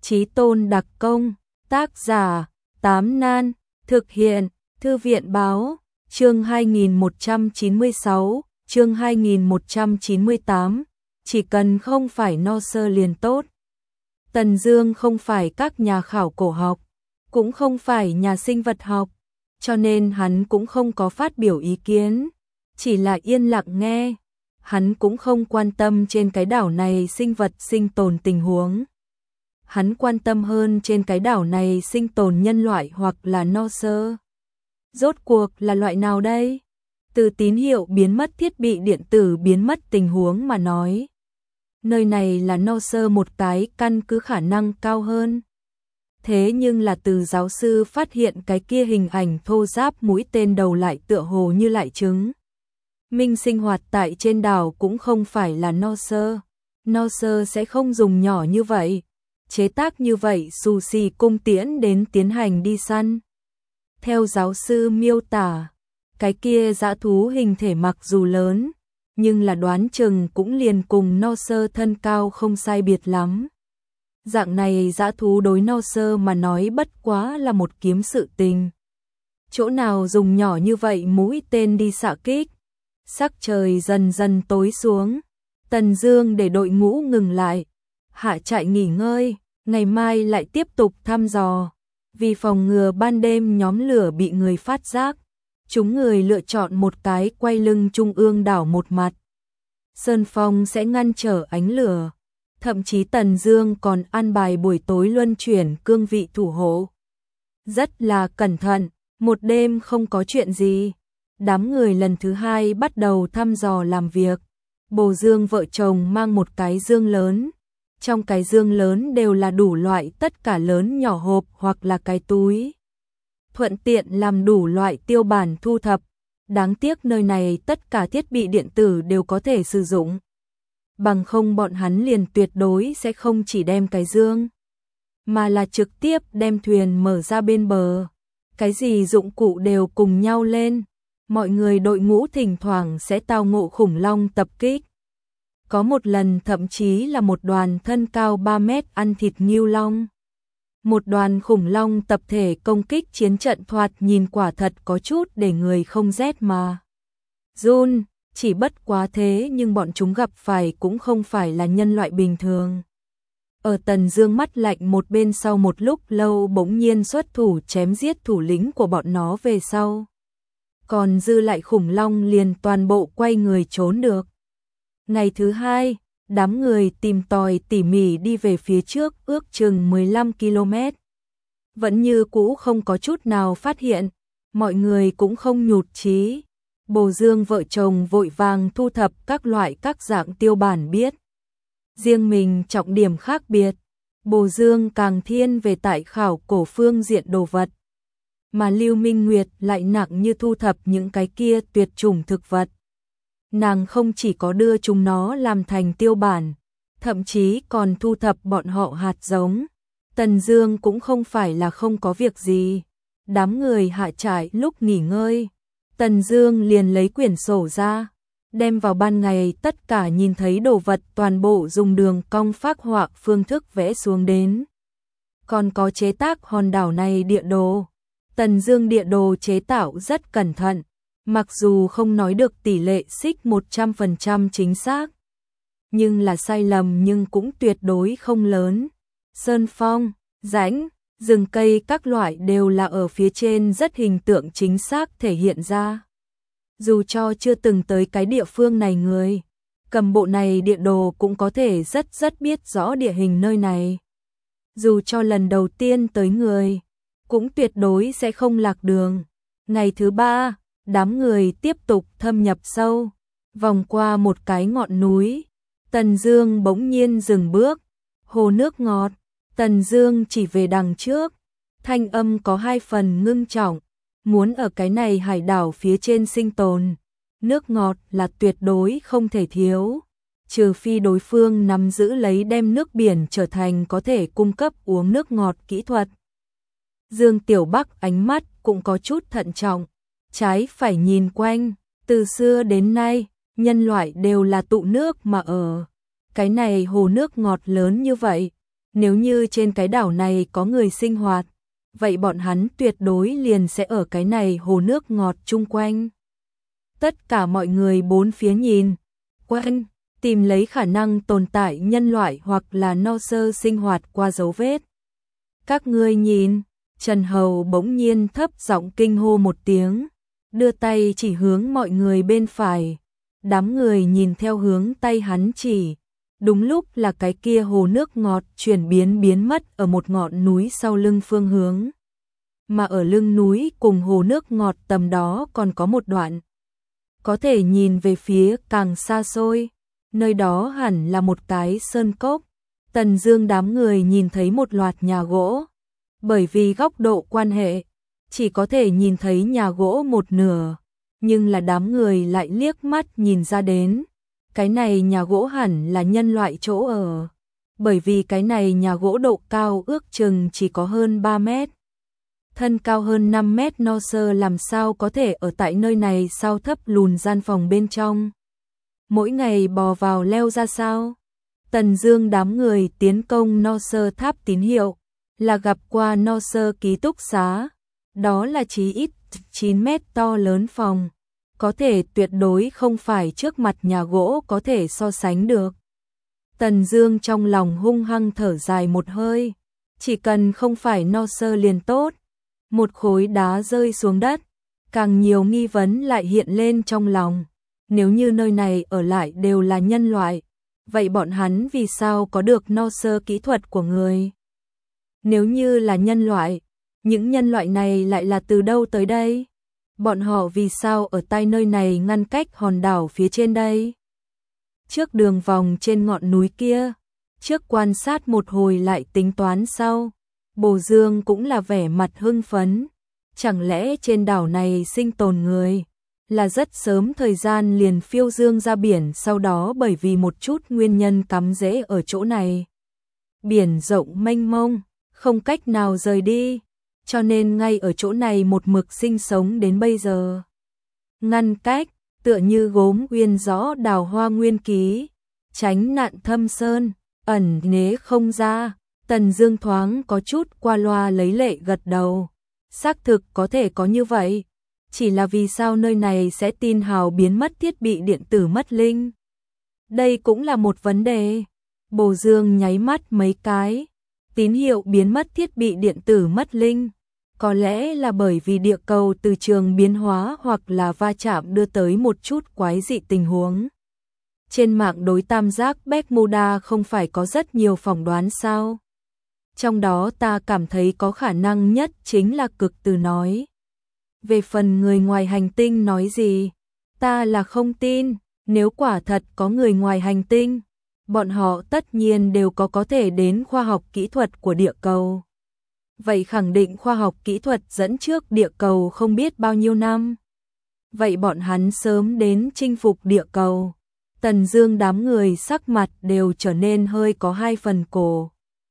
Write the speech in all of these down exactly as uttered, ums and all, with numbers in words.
Chí Tôn đặc công, tác giả, Tám Nan, thực hiện, Thư viện báo, chương hai nghìn một trăm chín mươi sáu, chương hai nghìn một trăm chín mươi tám, chỉ cần không phải no sơ liền tốt. Tần Dương không phải các nhà khảo cổ học, cũng không phải nhà sinh vật học, cho nên hắn cũng không có phát biểu ý kiến, chỉ là yên lặng nghe. Hắn cũng không quan tâm trên cái đảo này sinh vật sinh tồn tình huống. Hắn quan tâm hơn trên cái đảo này sinh tồn nhân loại hoặc là no sơ. Rốt cuộc là loại nào đây? Từ tín hiệu biến mất thiết bị điện tử biến mất tình huống mà nói. Nơi này là no sơ một cái căn cứ khả năng cao hơn. Thế nhưng là từ giáo sư phát hiện cái kia hình ảnh thô ráp mũi tên đầu lại tựa hồ như lại trứng. Minh sinh hoạt tại trên đảo cũng không phải là no sơ. No sơ sẽ không dùng nhỏ như vậy. Chế tác như vậy sushi cung tiễn đến tiến hành đi săn. Theo giáo sư miêu tả, cái kia dã thú hình thể mặc dù lớn, nhưng là đoán chừng cũng liền cùng no sơ thân cao không sai biệt lắm. Dạng này dã thú đối no sơ mà nói bất quá là một kiếm sự tình. Chỗ nào dùng nhỏ như vậy mũi tên đi xạ kích. Sắc trời dần dần tối xuống, Tần Dương để đội ngũ ngừng lại, hạ trại nghỉ ngơi, ngày mai lại tiếp tục thăm dò. Vì phòng ngừa ban đêm nhóm lửa bị người phát giác, chúng người lựa chọn một cái quay lưng trung ương đảo một mặt. Sơn phong sẽ ngăn trở ánh lửa, thậm chí Tần Dương còn an bài buổi tối luân chuyển cương vị thủ hộ. Rất là cẩn thận, một đêm không có chuyện gì. Đám người lần thứ hai bắt đầu thăm dò làm việc. Bồ Dương vợ chồng mang một cái dương lớn. Trong cái dương lớn đều là đủ loại tất cả lớn nhỏ hộp hoặc là cái túi. Thuận tiện làm đủ loại tiêu bản thu thập. Đáng tiếc nơi này tất cả thiết bị điện tử đều có thể sử dụng. Bằng không bọn hắn liền tuyệt đối sẽ không chỉ đem cái dương, mà là trực tiếp đem thuyền mở ra bên bờ. Cái gì dụng cụ đều cùng nhau lên. Mọi người đội ngũ thỉnh thoảng sẽ tao ngộ khủng long tập kích. Có một lần thậm chí là một đoàn thân cao ba mét ăn thịt ngưu long. Một đoàn khủng long tập thể công kích chiến trận thoạt nhìn quả thật có chút để người không rét mà run, chỉ bất quá thế nhưng bọn chúng gặp phải cũng không phải là nhân loại bình thường. Ở Tần Dương mắt lạnh một bên sau một lúc lâu bỗng nhiên xuất thủ chém giết thủ lĩnh của bọn nó về sau. Còn dư lại khủng long liền toàn bộ quay người trốn được. Ngày thứ hai, đám người tìm tòi tỉ mỉ đi về phía trước ước chừng mười lăm ki lô mét. Vẫn như cũ không có chút nào phát hiện, mọi người cũng không nhụt chí. Bồ Dương vợ chồng vội vàng thu thập các loại các dạng tiêu bản biết. Riêng mình trọng điểm khác biệt, Bồ Dương càng thiên về tại khảo cổ phương diện đồ vật. Mà Lưu Minh Nguyệt lại nặng như thu thập những cái kia tuyệt chủng thực vật. Nàng không chỉ có đưa chúng nó làm thành tiêu bản, thậm chí còn thu thập bọn họ hạt giống. Tần Dương cũng không phải là không có việc gì. Đám người hạ trại lúc nghỉ ngơi, Tần Dương liền lấy quyển sổ ra, đem vào ban ngày tất cả nhìn thấy đồ vật toàn bộ dùng đường cong phác họa phương thức vẽ xuống đến. Còn có chế tác hòn đảo này địa đồ. Tần Dương địa đồ chế tạo rất cẩn thận, mặc dù không nói được tỷ lệ xích một trăm phần trăm chính xác, nhưng là sai lầm nhưng cũng tuyệt đối không lớn. Sơn phong, rãnh, rừng cây các loại đều là ở phía trên rất hình tượng chính xác thể hiện ra. Dù cho chưa từng tới cái địa phương này người, cầm bộ này địa đồ cũng có thể rất rất biết rõ địa hình nơi này. Dù cho lần đầu tiên tới người, cũng tuyệt đối sẽ không lạc đường. Ngày thứ ba, đám người tiếp tục thâm nhập sâu, vòng qua một cái ngọn núi. Tần Dương bỗng nhiên dừng bước. Hồ nước ngọt. Tần Dương chỉ về đằng trước, thanh âm có hai phần ngưng trọng. Muốn ở cái này hải đảo phía trên sinh tồn, nước ngọt là tuyệt đối không thể thiếu, trừ phi đối phương nắm giữ lấy đem nước biển trở thành có thể cung cấp uống nước ngọt kỹ thuật. Dương Tiểu Bắc ánh mắt cũng có chút thận trọng, trái phải nhìn quanh, từ xưa đến nay, nhân loại đều là tụ nước mà ở. Cái này hồ nước ngọt lớn như vậy, Nếu như trên cái đảo này có người sinh hoạt, vậy bọn hắn tuyệt đối liền sẽ ở cái này hồ nước ngọt chung quanh. Tất cả mọi người bốn phía nhìn quanh, tìm lấy khả năng tồn tại nhân loại hoặc là no sơ sinh hoạt qua dấu vết. Các ngươi nhìn, Trần Hầu bỗng nhiên thấp giọng kinh hô một tiếng, đưa tay chỉ hướng mọi người bên phải. Đám người nhìn theo hướng tay hắn chỉ, đúng lúc là cái kia hồ nước ngọt chuyển biến biến mất ở một ngọn núi sau lưng phương hướng. Mà ở lưng núi cùng hồ nước ngọt tầm đó còn có một đoạn. Có thể nhìn về phía càng xa xôi, nơi đó hẳn là một cái sơn cốc. Tần Dương đám người nhìn thấy một loạt nhà gỗ. Bởi vì góc độ quan hệ, chỉ có thể nhìn thấy nhà gỗ một nửa, nhưng là đám người lại liếc mắt nhìn ra đến. Cái này nhà gỗ hẳn là nhân loại chỗ ở, bởi vì cái này nhà gỗ độ cao ước chừng chỉ có hơn ba mét. Thân cao hơn năm mét no sơ làm sao có thể ở tại nơi này sao thấp lùn gian phòng bên trong. Mỗi ngày bò vào leo ra sao? Tần Dương đám người tiến công no sơ tháp tín hiệu, là gặp qua no sơ ký túc xá. Đó là chí ít chín mét to lớn phòng. Có thể tuyệt đối không phải trước mặt nhà gỗ có thể so sánh được. Tần Dương trong lòng hung hăng thở dài một hơi. Chỉ cần không phải no sơ liền tốt. Một khối đá rơi xuống đất, càng nhiều nghi vấn lại hiện lên trong lòng. Nếu như nơi này ở lại đều là nhân loại, vậy bọn hắn vì sao có được no sơ kỹ thuật của người? Nếu như là nhân loại, những nhân loại này lại là từ đâu tới đây? Bọn họ vì sao ở tại nơi này ngăn cách hòn đảo phía trên đây? Trước đường vòng trên ngọn núi kia, trước quan sát một hồi lại tính toán sau. Bồ Dương cũng là vẻ mặt hưng phấn. Chẳng lẽ trên đảo này sinh tồn người, là rất sớm thời gian liền phiêu dương ra biển, sau đó bởi vì một chút nguyên nhân cắm rễ ở chỗ này. Biển rộng mênh mông, không cách nào rời đi, cho nên ngay ở chỗ này một mực sinh sống đến bây giờ. Ngăn cách, tựa như gốm uyên rõ đào hoa nguyên ký, tránh nạn thâm sơn, ẩn nế không ra. Tần Dương thoáng có chút qua loa lấy lệ gật đầu. Xác thực có thể có như vậy. Chỉ là vì sao nơi này sẽ tin hào biến mất thiết bị điện tử mất linh? Đây cũng là một vấn đề. Bồ Dương nháy mắt mấy cái. Tín hiệu biến mất thiết bị điện tử mất linh. Có lẽ là bởi vì địa cầu từ trường biến hóa hoặc là va chạm đưa tới một chút quái dị tình huống. Trên mạng đối tam giác Bermuda không phải có rất nhiều phỏng đoán sao? Trong đó ta cảm thấy có khả năng nhất chính là cực từ nói. Về phần người ngoài hành tinh nói gì, ta là không tin. Nếu quả thật có người ngoài hành tinh, bọn họ tất nhiên đều có có thể đến khoa học kỹ thuật của địa cầu. Vậy khẳng định khoa học kỹ thuật dẫn trước địa cầu không biết bao nhiêu năm. Vậy bọn hắn sớm đến chinh phục địa cầu. Tần Dương đám người sắc mặt đều trở nên hơi có hai phần cổ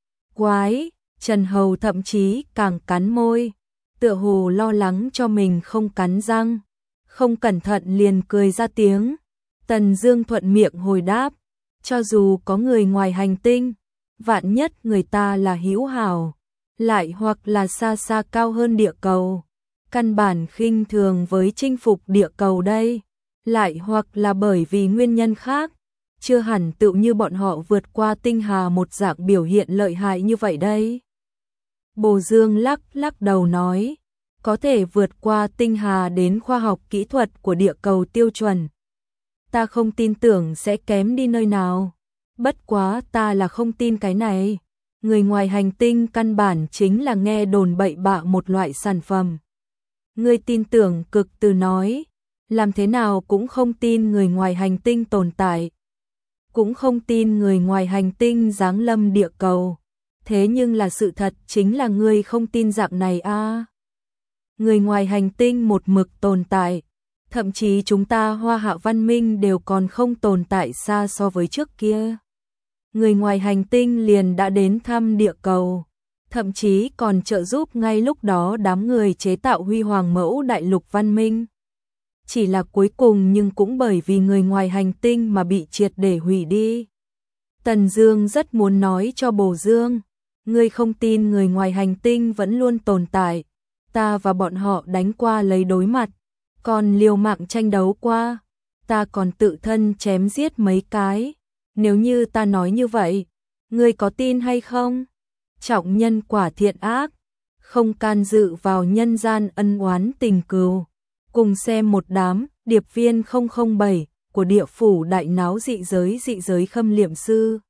quái. Trần Hầu thậm chí càng cắn môi, tựa hồ lo lắng cho mình không cắn răng, không cẩn thận liền cười ra tiếng. Tần Dương thuận miệng hồi đáp, cho dù có người ngoài hành tinh, vạn nhất người ta là hữu hảo, lại hoặc là xa xa cao hơn địa cầu, căn bản khinh thường với chinh phục địa cầu đây, lại hoặc là bởi vì nguyên nhân khác, chưa hẳn tựu như bọn họ vượt qua tinh hà một dạng biểu hiện lợi hại như vậy đây. Bồ Dương lắc lắc đầu nói, có thể vượt qua tinh hà đến khoa học kỹ thuật của địa cầu tiêu chuẩn. Ta không tin tưởng sẽ kém đi nơi nào. Bất quá ta là không tin cái này. Người ngoài hành tinh căn bản chính là nghe đồn bậy bạ một loại sản phẩm. Ngươi tin tưởng cực từ nói, làm thế nào cũng không tin người ngoài hành tinh tồn tại. Cũng không tin người ngoài hành tinh giáng lâm địa cầu. Thế nhưng là sự thật chính là ngươi không tin dạng này a. À. Người ngoài hành tinh một mực tồn tại, thậm chí chúng ta Hoa Hạ văn minh đều còn không tồn tại xa so với trước kia. Người ngoài hành tinh liền đã đến thăm địa cầu, thậm chí còn trợ giúp ngay lúc đó đám người chế tạo huy hoàng mẫu đại lục văn minh. Chỉ là cuối cùng nhưng cũng bởi vì người ngoài hành tinh mà bị triệt để hủy đi. Tần Dương rất muốn nói cho Bồ Dương, Ngươi không tin người ngoài hành tinh vẫn luôn tồn tại. Ta và bọn họ đánh qua lấy đối mặt, còn liều mạng tranh đấu qua, ta còn tự thân chém giết mấy cái. Nếu như ta nói như vậy, ngươi có tin hay không? Trọng nhân quả thiện ác, không can dự vào nhân gian ân oán tình cừu. Cùng xem một đám điệp viên không không bảy của địa phủ đại náo dị giới dị giới khâm liệm sư.